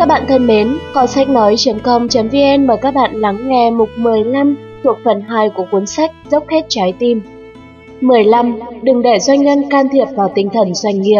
Các bạn thân mến, kho sách nói.com.vn mời các bạn lắng nghe mục 15 thuộc phần 2 của cuốn sách Dốc hết trái tim. 15. Đừng để doanh nhân can thiệp vào tinh thần doanh nghiệp.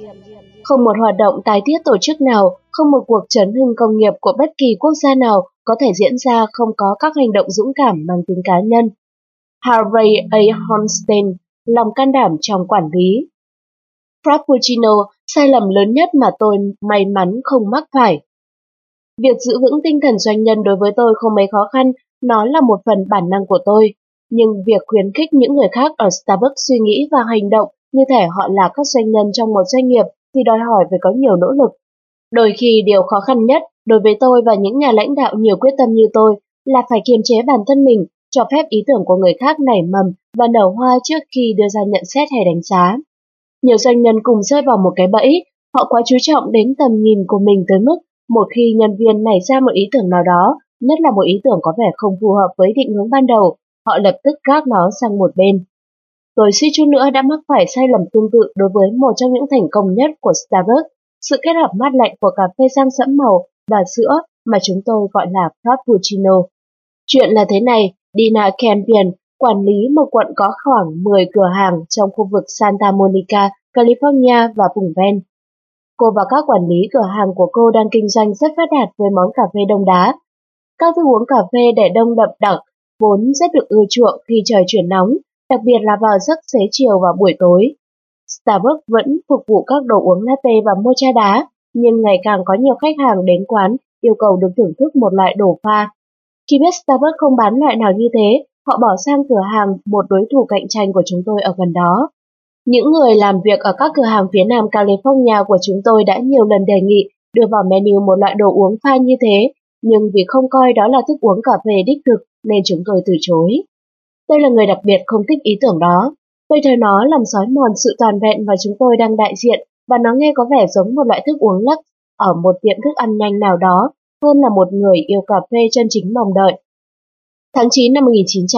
Không một hoạt động tái thiết tổ chức nào, không một cuộc chấn hưng công nghiệp của bất kỳ quốc gia nào có thể diễn ra không có các hành động dũng cảm mang tính cá nhân. Harvey A. Hornstein, lòng can đảm trong quản lý. Frappuccino, sai lầm lớn nhất mà tôi may mắn không mắc phải. Việc giữ vững tinh thần doanh nhân đối với tôi không mấy khó khăn, nó là một phần bản năng của tôi. Nhưng việc khuyến khích những người khác ở Starbucks suy nghĩ và hành động như thể họ là các doanh nhân trong một doanh nghiệp thì đòi hỏi phải có nhiều nỗ lực. Đôi khi điều khó khăn nhất đối với tôi và những nhà lãnh đạo nhiều quyết tâm như tôi là phải kiềm chế bản thân mình, cho phép ý tưởng của người khác nảy mầm và nở hoa trước khi đưa ra nhận xét hay đánh giá. Nhiều doanh nhân cùng rơi vào một cái bẫy, họ quá chú trọng đến tầm nhìn của mình tới mức một khi nhân viên nảy ra một ý tưởng nào đó, nhất là một ý tưởng có vẻ không phù hợp với định hướng ban đầu, họ lập tức gác nó sang một bên. Tôi suýt chút nữa đã mắc phải sai lầm tương tự đối với một trong những thành công nhất của Starbucks, sự kết hợp mát lạnh của cà phê sang sẫm màu và sữa mà chúng tôi gọi là Frappuccino. Chuyện là thế này, Dina Campion, quản lý một quận có khoảng 10 cửa hàng trong khu vực Santa Monica, California và vùng ven. Cô và các quản lý cửa hàng của cô đang kinh doanh rất phát đạt với món cà phê đông đá. Các thức uống cà phê để đông đậm đặc vốn rất được ưa chuộng khi trời chuyển nóng, đặc biệt là vào giấc xế chiều và buổi tối. Starbucks vẫn phục vụ các đồ uống latte và mocha đá, nhưng ngày càng có nhiều khách hàng đến quán yêu cầu được thưởng thức một loại đồ pha. Khi biết Starbucks không bán loại nào như thế, họ bỏ sang cửa hàng một đối thủ cạnh tranh của chúng tôi ở gần đó. Những người làm việc ở các cửa hàng phía nam California của chúng tôi đã nhiều lần đề nghị đưa vào menu một loại đồ uống pha như thế, nhưng vì không coi đó là thức uống cà phê đích thực nên chúng tôi từ chối. Tôi là người đặc biệt không thích ý tưởng đó. Tôi thấy nó làm xói mòn sự toàn vẹn mà chúng tôi đang đại diện và nó nghe có vẻ giống một loại thức uống lắc ở một tiệm thức ăn nhanh nào đó hơn là một người yêu cà phê chân chính mong đợi. Tháng 9 năm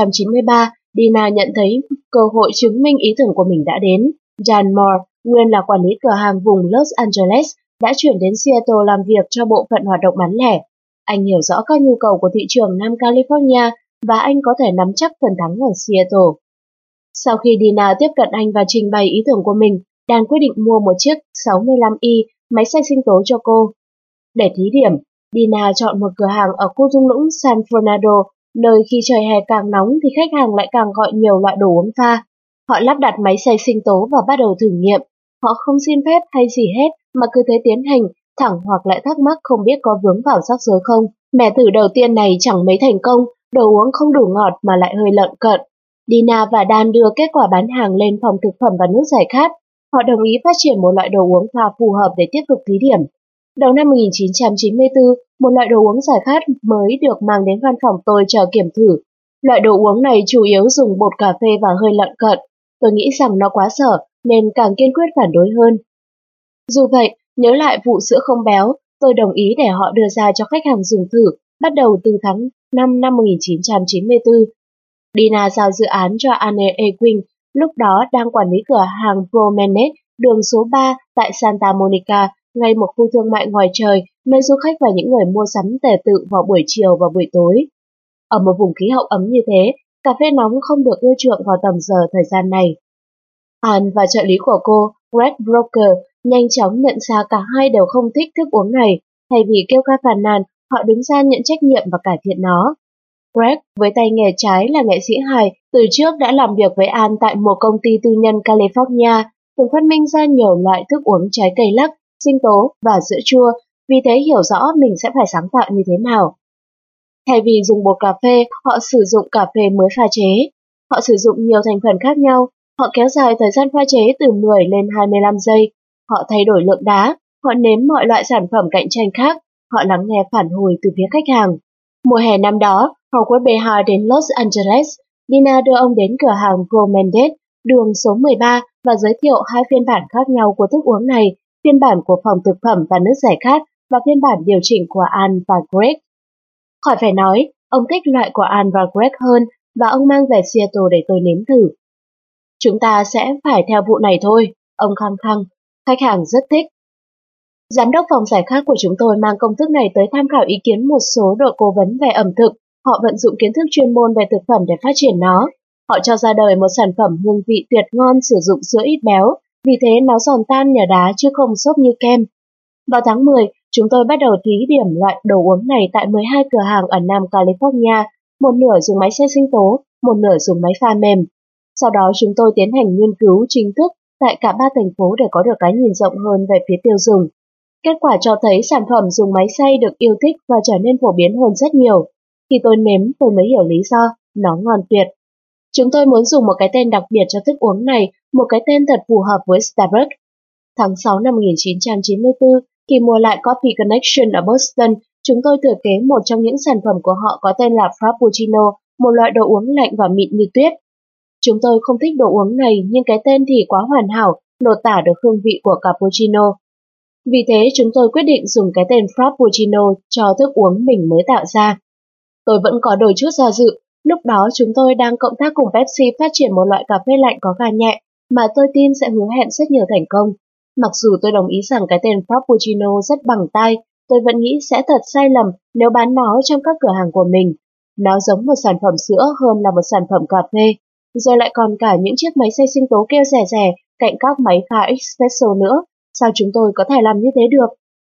1993, Dina nhận thấy cơ hội chứng minh ý tưởng của mình đã đến. Dan Moore, nguyên là quản lý cửa hàng vùng Los Angeles, đã chuyển đến Seattle làm việc cho bộ phận hoạt động bán lẻ. Anh hiểu rõ các nhu cầu của thị trường Nam California và anh có thể nắm chắc phần thắng ở Seattle. Sau khi Dina tiếp cận anh và trình bày ý tưởng của mình, Dan quyết định mua một chiếc 65i máy xay sinh tố cho cô. Để thí điểm, Dina chọn một cửa hàng ở khu thung lũng San Fernando, nơi khi trời hè càng nóng thì khách hàng lại càng gọi nhiều loại đồ uống pha. Họ lắp đặt máy xay sinh tố và bắt đầu thử nghiệm. Họ không xin phép hay gì hết mà cứ thế tiến hành, thẳng hoặc lại thắc mắc không biết có vướng vào rắc rối không. Mẻ thử đầu tiên này chẳng mấy thành công, đồ uống không đủ ngọt mà lại hơi lợn cợn. Dina và Dan đưa kết quả bán hàng lên phòng thực phẩm và nước giải khát. Họ đồng ý phát triển một loại đồ uống pha phù hợp để tiếp tục thí điểm. Đầu năm 1994, một loại đồ uống giải khát mới được mang đến văn phòng tôi chờ kiểm thử. Loại đồ uống này chủ yếu dùng bột cà phê và hơi lợn cợn. Tôi nghĩ rằng nó quá sở nên càng kiên quyết phản đối hơn. Dù vậy, nhớ lại vụ sữa không béo, tôi đồng ý để họ đưa ra cho khách hàng dùng thử, bắt đầu từ tháng 5 năm 1994. Dina giao dự án cho Anne Ewing, lúc đó đang quản lý cửa hàng Promenade, đường số 3 tại Santa Monica, ngay một khu thương mại ngoài trời, nơi du khách và những người mua sắm tề tự vào buổi chiều và buổi tối. Ở một vùng khí hậu ấm như thế, cà phê nóng không được ưa chuộng vào tầm giờ thời gian này. Anne và trợ lý của cô, Greg Broker, nhanh chóng nhận ra cả hai đều không thích thức uống này. Thay vì kêu ca phàn nàn, họ đứng ra nhận trách nhiệm và cải thiện nó. Greg, với tay nghề trái là nghệ sĩ hài, từ trước đã làm việc với Anne tại một công ty tư nhân California, từng phát minh ra nhiều loại thức uống trái cây lắc, sinh tố và sữa chua, vì thế hiểu rõ mình sẽ phải sáng tạo như thế nào. Thay vì dùng bột cà phê, họ sử dụng cà phê mới pha chế. Họ sử dụng nhiều thành phần khác nhau, họ kéo dài thời gian pha chế từ 10 lên 25 giây. Họ thay đổi lượng đá, họ nếm mọi loại sản phẩm cạnh tranh khác, họ lắng nghe phản hồi từ phía khách hàng. Mùa hè năm đó, Howard Behar đến Los Angeles, Dina đưa ông đến cửa hàng Promenade, đường số 13 và giới thiệu hai phiên bản khác nhau của thức uống này, phiên bản của phòng thực phẩm và nước giải khát và phiên bản điều chỉnh của Anne và Greg. Khỏi phải nói, ông thích loại của Anne và Greg hơn và ông mang về Seattle để tôi nếm thử. Chúng ta sẽ phải theo vụ này thôi, ông khăng khăng, khách hàng rất thích. Giám đốc phòng giải khát của chúng tôi mang công thức này tới tham khảo ý kiến một số đội cố vấn về ẩm thực. Họ vận dụng kiến thức chuyên môn về thực phẩm để phát triển nó. Họ cho ra đời một sản phẩm hương vị tuyệt ngon sử dụng sữa ít béo, vì thế nó giòn tan nhờ đá chứ không xốp như kem. Vào tháng 10, chúng tôi bắt đầu thí điểm loại đồ uống này tại 12 cửa hàng ở Nam California, một nửa dùng máy xay sinh tố, một nửa dùng máy pha mềm. Sau đó chúng tôi tiến hành nghiên cứu chính thức tại cả 3 thành phố để có được cái nhìn rộng hơn về phía tiêu dùng. Kết quả cho thấy sản phẩm dùng máy xay được yêu thích và trở nên phổ biến hơn rất nhiều. Khi tôi nếm, tôi mới hiểu lý do, nó ngon tuyệt. Chúng tôi muốn dùng một cái tên đặc biệt cho thức uống này, một cái tên thật phù hợp với Starbucks. Tháng 6 năm 1994, khi mua lại Coffee Connection ở Boston, chúng tôi thừa kế một trong những sản phẩm của họ có tên là Frappuccino, một loại đồ uống lạnh và mịn như tuyết. Chúng tôi không thích đồ uống này nhưng cái tên thì quá hoàn hảo, lột tả được hương vị của cappuccino. Vì thế chúng tôi quyết định dùng cái tên Frappuccino cho thức uống mình mới tạo ra. Tôi vẫn có đôi chút do dự, lúc đó chúng tôi đang cộng tác cùng Pepsi phát triển một loại cà phê lạnh có ga nhẹ mà tôi tin sẽ hứa hẹn rất nhiều thành công. Mặc dù tôi đồng ý rằng cái tên Frappuccino rất bằng tai, tôi vẫn nghĩ sẽ thật sai lầm nếu bán nó trong các cửa hàng của mình. Nó giống một sản phẩm sữa hơn là một sản phẩm cà phê, rồi lại còn cả những chiếc máy xay sinh tố kêu rẻ rẻ cạnh các máy pha espresso nữa. Sao chúng tôi có thể làm như thế được?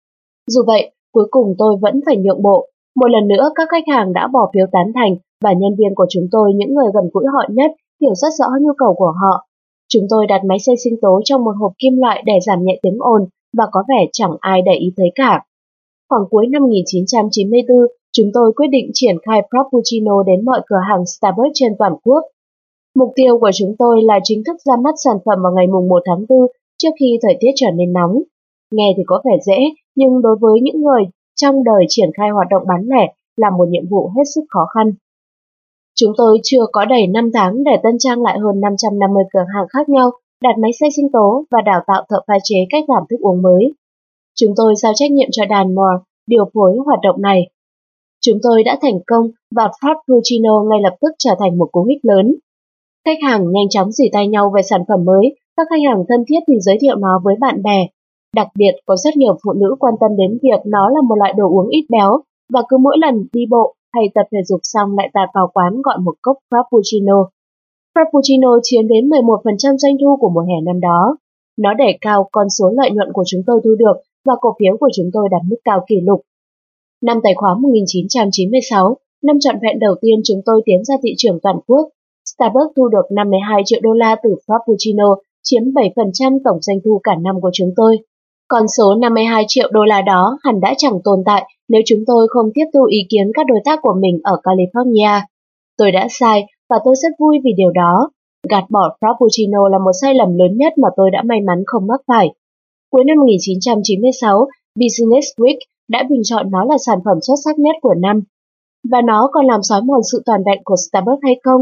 Dù vậy, cuối cùng tôi vẫn phải nhượng bộ. Một lần nữa các khách hàng đã bỏ phiếu tán thành và nhân viên của chúng tôi, những người gần gũi họ nhất, hiểu rất rõ nhu cầu của họ. Chúng tôi đặt máy xay sinh tố trong một hộp kim loại để giảm nhẹ tiếng ồn và có vẻ chẳng ai để ý thấy cả. Khoảng cuối năm 1994, chúng tôi quyết định triển khai Frappuccino đến mọi cửa hàng Starbucks trên toàn quốc. Mục tiêu của chúng tôi là chính thức ra mắt sản phẩm vào ngày 1 tháng 4 trước khi thời tiết trở nên nóng. Nghe thì có vẻ dễ, nhưng đối với những người trong đời triển khai hoạt động bán lẻ là một nhiệm vụ hết sức khó khăn. Chúng tôi chưa có đầy 5 tháng để tân trang lại hơn 550 cửa hàng khác nhau, đặt máy xay sinh tố và đào tạo thợ pha chế cách làm thức uống mới. Chúng tôi giao trách nhiệm cho Dan Moore điều phối hoạt động này. Chúng tôi đã thành công và Frappuccino ngay lập tức trở thành một cú hích lớn. Khách hàng nhanh chóng rỉ tay nhau về sản phẩm mới, các khách hàng thân thiết thì giới thiệu nó với bạn bè. Đặc biệt, có rất nhiều phụ nữ quan tâm đến việc nó là một loại đồ uống ít béo, và cứ mỗi lần đi bộ hay tập thể dục xong lại tạt vào quán gọi một cốc Frappuccino. Frappuccino chiếm đến 11% doanh thu của mùa hè năm đó. Nó đẩy cao con số lợi nhuận của chúng tôi thu được và cổ phiếu của chúng tôi đạt mức cao kỷ lục. Năm tài khoá 1996, năm trọn vẹn đầu tiên chúng tôi tiến ra thị trường toàn quốc. Starbucks thu được 52 triệu đô la từ Frappuccino, chiếm 7% tổng doanh thu cả năm của chúng tôi. Con số 52 triệu đô la đó hẳn đã chẳng tồn tại nếu chúng tôi không tiếp thu ý kiến các đối tác của mình ở California. Tôi đã sai và tôi rất vui vì điều đó. Gạt bỏ Frappuccino là một sai lầm lớn nhất mà tôi đã may mắn không mắc phải. Cuối năm 1996, Business Week đã bình chọn nó là sản phẩm xuất sắc nhất của năm. Và nó còn làm xói mòn sự toàn vẹn của Starbucks hay không?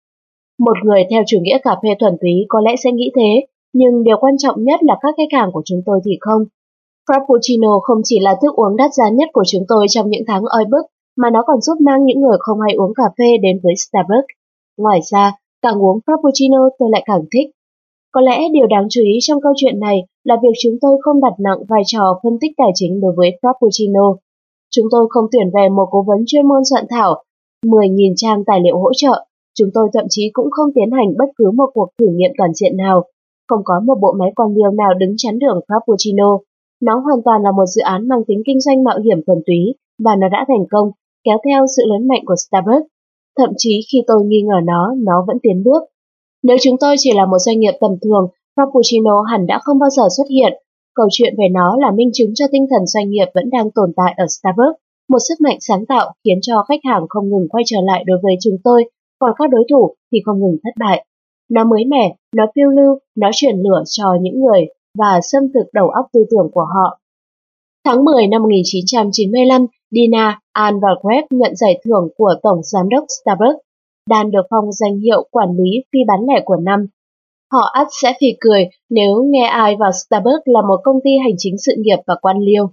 Một người theo chủ nghĩa cà phê thuần túy có lẽ sẽ nghĩ thế, nhưng điều quan trọng nhất là các khách hàng của chúng tôi thì không. Frappuccino không chỉ là thức uống đắt giá nhất của chúng tôi trong những tháng oi bức, mà nó còn giúp mang những người không hay uống cà phê đến với Starbucks. Ngoài ra, càng uống Frappuccino tôi lại càng thích. Có lẽ điều đáng chú ý trong câu chuyện này là việc chúng tôi không đặt nặng vai trò phân tích tài chính đối với Frappuccino. Chúng tôi không tuyển về một cố vấn chuyên môn soạn thảo 10.000 trang tài liệu hỗ trợ. Chúng tôi thậm chí cũng không tiến hành bất cứ một cuộc thử nghiệm toàn diện nào. Không có một bộ máy quan liêu nào đứng chắn đường Frappuccino. Nó hoàn toàn là một dự án mang tính kinh doanh mạo hiểm thuần túy và nó đã thành công, kéo theo sự lớn mạnh của Starbucks. Thậm chí khi tôi nghi ngờ nó vẫn tiến bước. Nếu chúng tôi chỉ là một doanh nghiệp tầm thường, Frappuccino hẳn đã không bao giờ xuất hiện. Câu chuyện về nó là minh chứng cho tinh thần doanh nghiệp vẫn đang tồn tại ở Starbucks, một sức mạnh sáng tạo khiến cho khách hàng không ngừng quay trở lại đối với chúng tôi, còn các đối thủ thì không ngừng thất bại. Nó mới mẻ, nó phiêu lưu, nó chuyển lửa cho những người và xâm thực đầu óc tư tưởng của họ. Tháng 10 năm 1995, Dina, Ann và Greg nhận giải thưởng của Tổng Giám đốc Starbucks. Dan được phong danh hiệu quản lý phi bán lẻ của năm. Họ ắt sẽ phì cười nếu nghe ai vào Starbucks là một công ty hành chính sự nghiệp và quan liêu.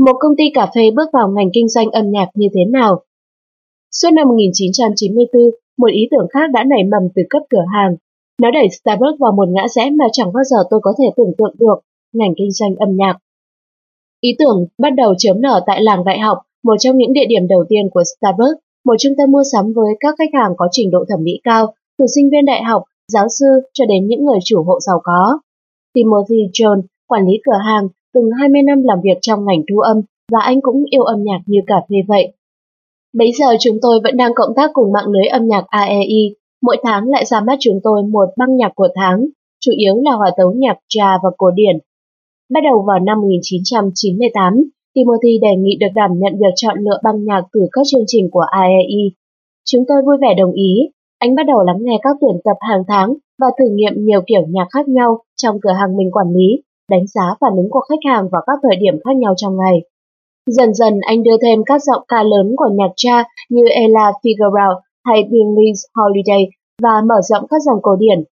Một công ty cà phê bước vào ngành kinh doanh âm nhạc như thế nào? Suốt năm 1994, một ý tưởng khác đã nảy mầm từ cấp cửa hàng. Nó đẩy Starbucks vào một ngã rẽ mà chẳng bao giờ tôi có thể tưởng tượng được, ngành kinh doanh âm nhạc. Ý tưởng bắt đầu chớm nở tại làng đại học, một trong những địa điểm đầu tiên của Starbucks, một trung tâm mua sắm với các khách hàng có trình độ thẩm mỹ cao, từ sinh viên đại học, giáo sư cho đến những người chủ hộ giàu có. Timothy Jones, quản lý cửa hàng, từng 20 năm làm việc trong ngành thu âm và anh cũng yêu âm nhạc như cà phê vậy. Bấy giờ chúng tôi vẫn đang cộng tác cùng mạng lưới âm nhạc AEI, mỗi tháng lại ra mắt chúng tôi một băng nhạc của tháng, chủ yếu là hòa tấu nhạc jazz và cổ điển. Bắt đầu vào năm 1998, Timothy đề nghị được đảm nhận việc chọn lựa băng nhạc từ các chương trình của AEI. Chúng tôi vui vẻ đồng ý, anh bắt đầu lắng nghe các tuyển tập hàng tháng và thử nghiệm nhiều kiểu nhạc khác nhau trong cửa hàng mình quản lý, đánh giá phản ứng của khách hàng vào các thời điểm khác nhau trong ngày. Dần dần anh đưa thêm các giọng ca lớn của nhạc jazz như Ella Fitzgerald hay Billie Holiday và mở rộng các dòng cổ điển.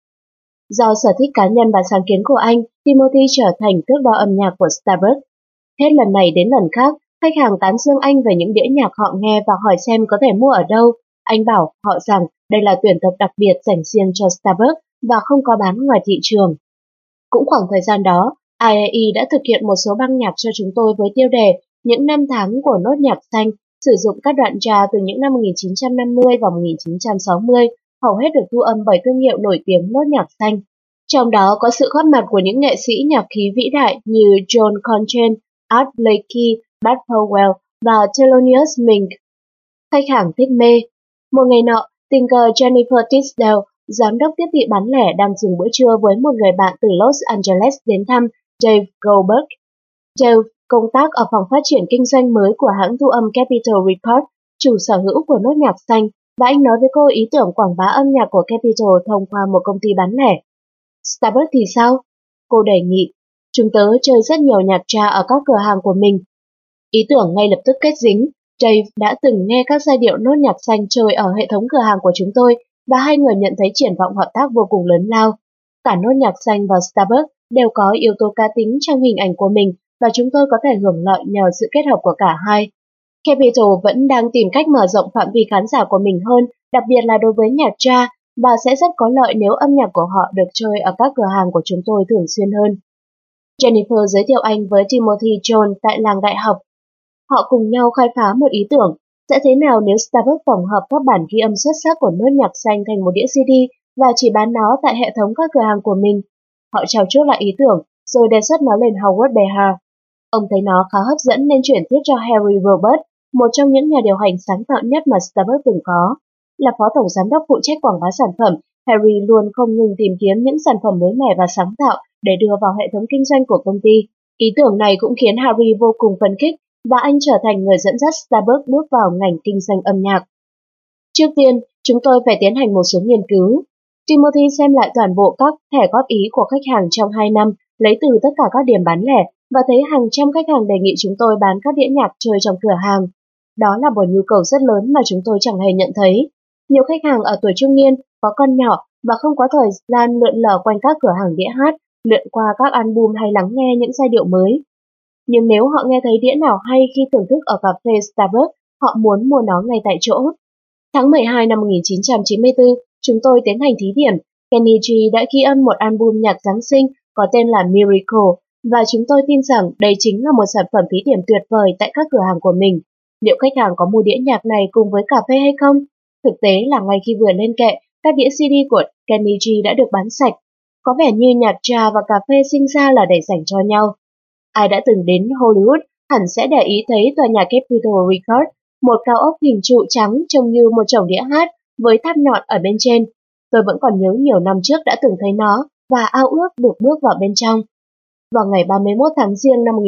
Do sở thích cá nhân và sáng kiến của anh, Timothy trở thành thước đo âm nhạc của Starbucks. Hết lần này đến lần khác, khách hàng tán dương anh về những đĩa nhạc họ nghe và hỏi xem có thể mua ở đâu. Anh bảo họ rằng đây là tuyển tập đặc biệt dành riêng cho Starbucks và không có bán ngoài thị trường. Cũng khoảng thời gian đó, IAE đã thực hiện một số băng nhạc cho chúng tôi với tiêu đề Những năm tháng của nốt nhạc xanh, sử dụng các đoạn jazz từ những năm 1950 và 1960, hầu hết được thu âm bởi thương hiệu nổi tiếng nốt nhạc xanh. Trong đó có sự góp mặt của những nghệ sĩ nhạc khí vĩ đại như John Coltrane, Art Blakey, Bud Powell và Thelonious Monk. Khách hàng thích mê. Một ngày nọ, tình cờ Jennifer Tisdale, giám đốc tiếp thị bán lẻ đang dùng bữa trưa với một người bạn từ Los Angeles đến thăm Dave Goldberg. Dave công tác ở phòng phát triển kinh doanh mới của hãng thu âm Capitol Records, chủ sở hữu của nốt nhạc xanh, và anh nói với cô ý tưởng quảng bá âm nhạc của Capitol thông qua một công ty bán lẻ. Starbucks thì sao? Cô đề nghị. Chúng tớ chơi rất nhiều nhạc jazz ở các cửa hàng của mình. Ý tưởng ngay lập tức kết dính. Dave đã từng nghe các giai điệu nốt nhạc xanh chơi ở hệ thống cửa hàng của chúng tôi và hai người nhận thấy triển vọng hợp tác vô cùng lớn lao. Cả nốt nhạc xanh và Starbucks đều có yếu tố cá tính trong hình ảnh của mình và chúng tôi có thể hưởng lợi nhờ sự kết hợp của cả hai. Capitol vẫn đang tìm cách mở rộng phạm vi khán giả của mình hơn, đặc biệt là đối với nhạc jazz, và sẽ rất có lợi nếu âm nhạc của họ được chơi ở các cửa hàng của chúng tôi thường xuyên hơn. Jennifer giới thiệu anh với Timothy Jones tại làng đại học. Họ cùng nhau khai phá một ý tưởng, sẽ thế nào nếu Starbucks tổng hợp các bản ghi âm xuất sắc của nốt nhạc xanh thành một đĩa CD và chỉ bán nó tại hệ thống các cửa hàng của mình. Họ trao chuốt lại ý tưởng, rồi đề xuất nó lên Howard Behar. Ông thấy nó khá hấp dẫn nên chuyển tiếp cho Harry Robert, một trong những nhà điều hành sáng tạo nhất mà Starbucks từng có. Là phó tổng giám đốc phụ trách quảng bá sản phẩm, Harry luôn không ngừng tìm kiếm những sản phẩm mới mẻ và sáng tạo để đưa vào hệ thống kinh doanh của công ty. Ý tưởng này cũng khiến Harry vô cùng phấn khích và anh trở thành người dẫn dắt Starbucks bước vào ngành kinh doanh âm nhạc. Trước tiên, chúng tôi phải tiến hành một số nghiên cứu. Timothy xem lại toàn bộ các thẻ góp ý của khách hàng trong 2 năm, lấy từ tất cả các điểm bán lẻ và thấy hàng trăm khách hàng đề nghị chúng tôi bán các đĩa nhạc chơi trong cửa hàng. Đó là một nhu cầu rất lớn mà chúng tôi chẳng hề nhận thấy. Nhiều khách hàng ở tuổi trung niên, có con nhỏ và không có thời gian lượn lờ quanh các cửa hàng đĩa hát, lượn qua các album hay lắng nghe những giai điệu mới. Nhưng nếu họ nghe thấy đĩa nào hay khi thưởng thức ở cà phê Starbucks, họ muốn mua nó ngay tại chỗ. Tháng 12 năm 1994, chúng tôi tiến hành thí điểm. Kenny G đã ghi âm một album nhạc Giáng sinh có tên là Miracle, và chúng tôi tin rằng đây chính là một sản phẩm thí điểm tuyệt vời tại các cửa hàng của mình. Liệu khách hàng có mua đĩa nhạc này cùng với cà phê hay không? Thực tế là ngay khi vừa lên kệ, các đĩa CD của Kenny G đã được bán sạch. Có vẻ như nhạc trà và cà phê sinh ra là để dành cho nhau. Ai đã từng đến Hollywood hẳn sẽ để ý thấy tòa nhà Capitol Records, một cao ốc hình trụ trắng trông như một chồng đĩa hát với tháp nhọn ở bên trên. Tôi vẫn còn nhớ nhiều năm trước đã từng thấy nó và ao ước được bước vào bên trong. Vào ngày 31 tháng Giêng năm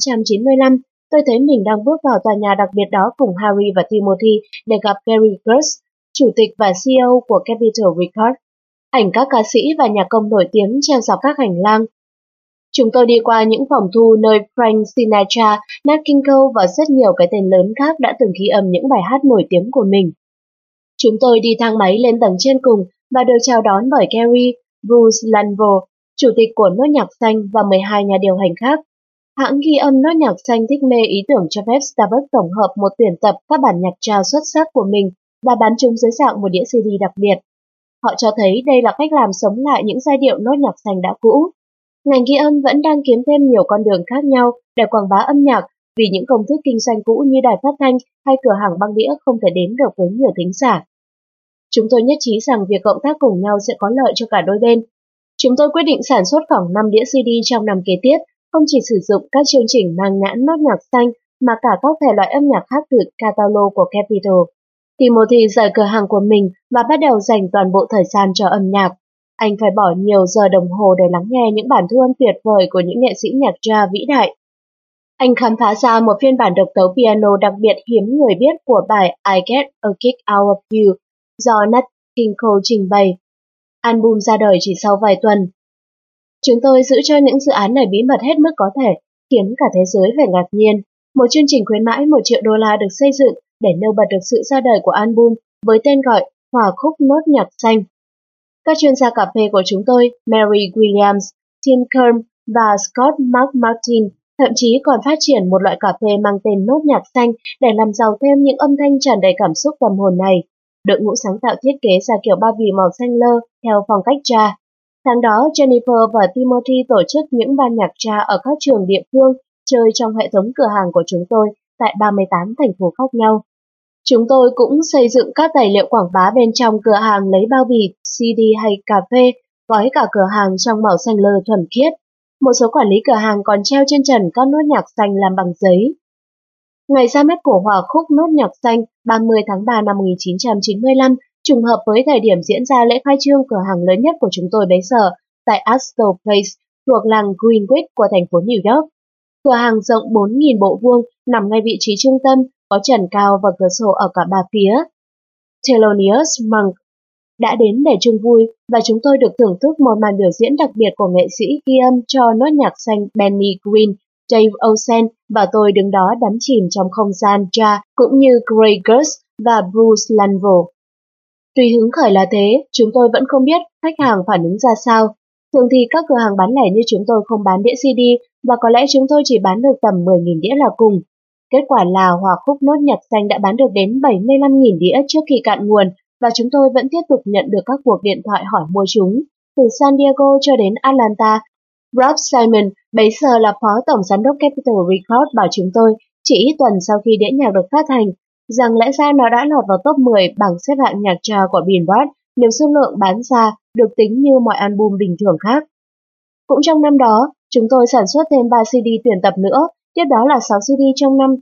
1995, tôi thấy mình đang bước vào tòa nhà đặc biệt đó cùng Harry và Timothy để gặp Gary Gerst, chủ tịch và CEO của Capitol Records. Ảnh các ca sĩ và nhạc công nổi tiếng treo dọc các hành lang. Chúng tôi đi qua những phòng thu nơi Frank Sinatra, Nat King Cole và rất nhiều cái tên lớn khác đã từng ghi âm những bài hát nổi tiếng của mình. Chúng tôi đi thang máy lên tầng trên cùng và được chào đón bởi Gary, Bruce Lanvo, chủ tịch của nốt nhạc xanh và 12 nhà điều hành khác. Hãng ghi âm nốt nhạc xanh thích mê ý tưởng cho phép Starbucks tổng hợp một tuyển tập các bản nhạc jazz xuất sắc của mình và bán chúng dưới dạng một đĩa CD đặc biệt. Họ cho thấy đây là cách làm sống lại những giai điệu nốt nhạc xanh đã cũ. Ngành ghi âm vẫn đang kiếm thêm nhiều con đường khác nhau để quảng bá âm nhạc vì những công thức kinh doanh cũ như đài phát thanh hay cửa hàng băng đĩa không thể đến được với nhiều thính giả. Chúng tôi nhất trí rằng việc cộng tác cùng nhau sẽ có lợi cho cả đôi bên. Chúng tôi quyết định sản xuất khoảng 5 đĩa CD trong năm kế tiếp, không chỉ sử dụng các chương trình mang nhãn nốt nhạc xanh mà cả các thể loại âm nhạc khác từ catalog của Capitol. Timothy rời cửa hàng của mình và bắt đầu dành toàn bộ thời gian cho âm nhạc. Anh phải bỏ nhiều giờ đồng hồ để lắng nghe những bản thu âm tuyệt vời của những nghệ sĩ nhạc jazz vĩ đại. Anh khám phá ra một phiên bản độc tấu piano đặc biệt hiếm người biết của bài I Get a Kick Out of You do Nat King Cole trình bày. Album ra đời chỉ sau vài tuần. Chúng tôi giữ cho những dự án này bí mật hết mức có thể, khiến cả thế giới phải ngạc nhiên. Một chương trình khuyến mãi $1 triệu được xây dựng để nêu bật được sự ra đời của album với tên gọi Hòa khúc nốt nhạc xanh. Các chuyên gia cà phê của chúng tôi, Mary Williams, Tim Kern và Scott McMartin, thậm chí còn phát triển một loại cà phê mang tên nốt nhạc xanh để làm giàu thêm những âm thanh tràn đầy cảm xúc tâm hồn này. Đội ngũ sáng tạo thiết kế ra kiểu bao bì màu xanh lơ theo phong cách jazz. Tháng đó, Jennifer và Timothy tổ chức những ban nhạc jazz ở các trường địa phương chơi trong hệ thống cửa hàng của chúng tôi tại 38 thành phố khác nhau. Chúng tôi cũng xây dựng các tài liệu quảng bá bên trong cửa hàng lấy bao bì, CD hay cà phê, gói cả cửa hàng trong màu xanh lơ thuần khiết. Một số quản lý cửa hàng còn treo trên trần các nốt nhạc xanh làm bằng giấy. Ngày ra mắt của hòa khúc nốt nhạc xanh 30 tháng 3 năm 1995 trùng hợp với thời điểm diễn ra lễ khai trương cửa hàng lớn nhất của chúng tôi bấy giờ tại Astor Place thuộc làng Greenwich của thành phố New York. Cửa hàng rộng 4.000 bộ vuông nằm ngay vị trí trung tâm, có trần cao và cửa sổ ở cả ba phía. Thelonious Monk đã đến để chung vui và chúng tôi được thưởng thức một màn biểu diễn đặc biệt của nghệ sĩ ghi âm cho nốt nhạc xanh Benny Green, Dave Osen và tôi đứng đó đắm chìm trong không gian jazz cũng như Gray Gertz và Bruce Lanvaux. Tuy hứng khởi là thế, chúng tôi vẫn không biết khách hàng phản ứng ra sao. Thường thì các cửa hàng bán lẻ như chúng tôi không bán đĩa CD và có lẽ chúng tôi chỉ bán được tầm 10.000 đĩa là cùng. Kết quả là hòa khúc nốt nhạc xanh đã bán được đến 75.000 đĩa trước khi cạn nguồn và chúng tôi vẫn tiếp tục nhận được các cuộc điện thoại hỏi mua chúng. Từ San Diego cho đến Atlanta, Rob Simon, bấy giờ là phó tổng giám đốc Capitol Records bảo chúng tôi, chỉ ít tuần sau khi đĩa nhạc được phát hành, rằng lẽ ra nó đã lọt vào top 10 bảng xếp hạng nhạc jazz của Billboard nếu số lượng bán ra được tính như mọi album bình thường khác. Cũng trong năm đó, chúng tôi sản xuất thêm 3 CD tuyển tập nữa, tiếp đó là 6 CD trong năm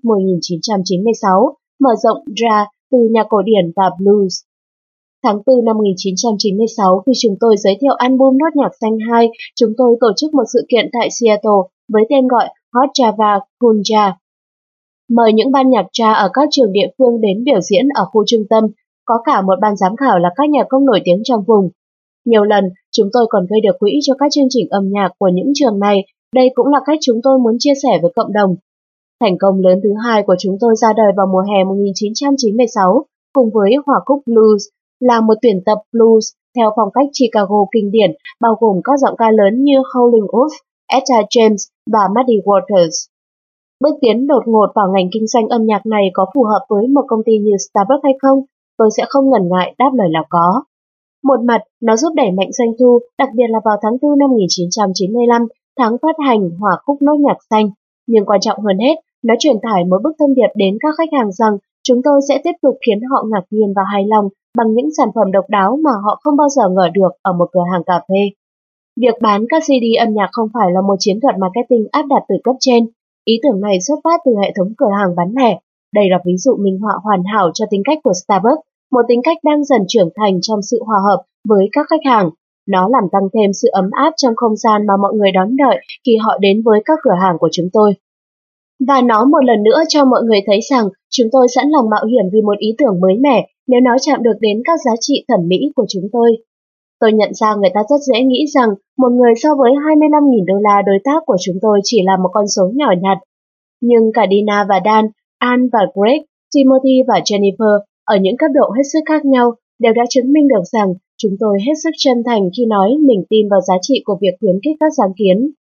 1996, mở rộng ra từ nhạc cổ điển và blues. Tháng 4 năm 1996, khi chúng tôi giới thiệu album Nốt nhạc xanh 2, chúng tôi tổ chức một sự kiện tại Seattle với tên gọi Hot Java Cool Jazz. Mời những ban nhạc jazz ở các trường địa phương đến biểu diễn ở khu trung tâm, có cả một ban giám khảo là các nhạc công nổi tiếng trong vùng. Nhiều lần, chúng tôi còn gây được quỹ cho các chương trình âm nhạc của những trường này, đây cũng là cách chúng tôi muốn chia sẻ với cộng đồng. Thành công lớn thứ hai của chúng tôi ra đời vào mùa hè 1996, cùng với hòa khúc blues, là một tuyển tập blues theo phong cách Chicago kinh điển, bao gồm các giọng ca lớn như Howlin' Wolf, Etta James và Muddy Waters. Bước tiến đột ngột vào ngành kinh doanh âm nhạc này có phù hợp với một công ty như Starbucks hay không? Tôi sẽ không ngần ngại đáp lời là có. Một mặt, nó giúp đẩy mạnh doanh thu, đặc biệt là vào tháng 4 năm 1995, tháng phát hành hòa khúc nốt nhạc xanh. Nhưng quan trọng hơn hết, nó truyền tải một bức thông điệp đến các khách hàng rằng chúng tôi sẽ tiếp tục khiến họ ngạc nhiên và hài lòng bằng những sản phẩm độc đáo mà họ không bao giờ ngờ được ở một cửa hàng cà phê. Việc bán các CD âm nhạc không phải là một chiến thuật marketing áp đặt từ cấp trên. Ý tưởng này xuất phát từ hệ thống cửa hàng bán lẻ. Đây là ví dụ minh họa hoàn hảo cho tính cách của Starbucks, một tính cách đang dần trưởng thành trong sự hòa hợp với các khách hàng. Nó làm tăng thêm sự ấm áp trong không gian mà mọi người đón đợi khi họ đến với các cửa hàng của chúng tôi. Và nó một lần nữa cho mọi người thấy rằng chúng tôi sẵn lòng mạo hiểm vì một ý tưởng mới mẻ nếu nó chạm được đến các giá trị thẩm mỹ của chúng tôi. Tôi nhận ra người ta rất dễ nghĩ rằng một người so với $25.000 đối tác của chúng tôi chỉ là một con số nhỏ nhặt. Nhưng cả Dina và Dan, Ann và Greg, Timothy và Jennifer ở những cấp độ hết sức khác nhau đều đã chứng minh được rằng chúng tôi hết sức chân thành khi nói mình tin vào giá trị của việc khuyến khích các sáng kiến.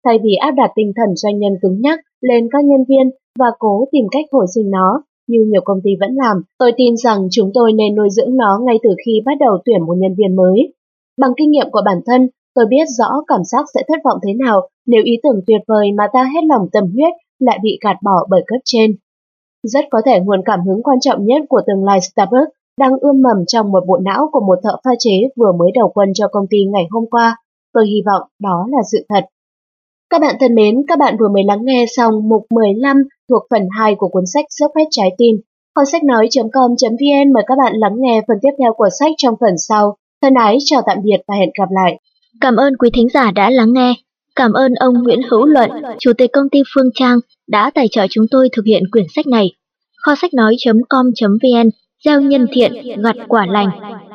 thay vì áp đặt tinh thần doanh nhân cứng nhắc lên các nhân viên và cố tìm cách hồi sinh nó, như nhiều công ty vẫn làm. Tôi tin rằng chúng tôi nên nuôi dưỡng nó ngay từ khi bắt đầu tuyển một nhân viên mới. Bằng kinh nghiệm của bản thân, tôi biết rõ cảm giác sẽ thất vọng thế nào nếu ý tưởng tuyệt vời mà ta hết lòng tâm huyết lại bị gạt bỏ bởi cấp trên. Rất có thể nguồn cảm hứng quan trọng nhất của tương lai Starbucks đang ươm mầm trong một bộ não của một thợ pha chế vừa mới đầu quân cho công ty ngày hôm qua. Tôi hy vọng đó là sự thật. Các bạn thân mến, các bạn vừa mới lắng nghe xong mục 15 thuộc phần 2 của cuốn sách Dốc Hết Trái Tim. Kho sách nói.com.vn mời các bạn lắng nghe phần tiếp theo của sách trong phần sau. Thân ái, chào tạm biệt và hẹn gặp lại. Cảm ơn quý thính giả đã lắng nghe. Cảm ơn ông Nguyễn Hữu Luận, Chủ tịch công ty Phương Trang, đã tài trợ chúng tôi thực hiện quyển sách này. Kho sách nói.com.vn, gieo nhân thiện, gặt quả lành.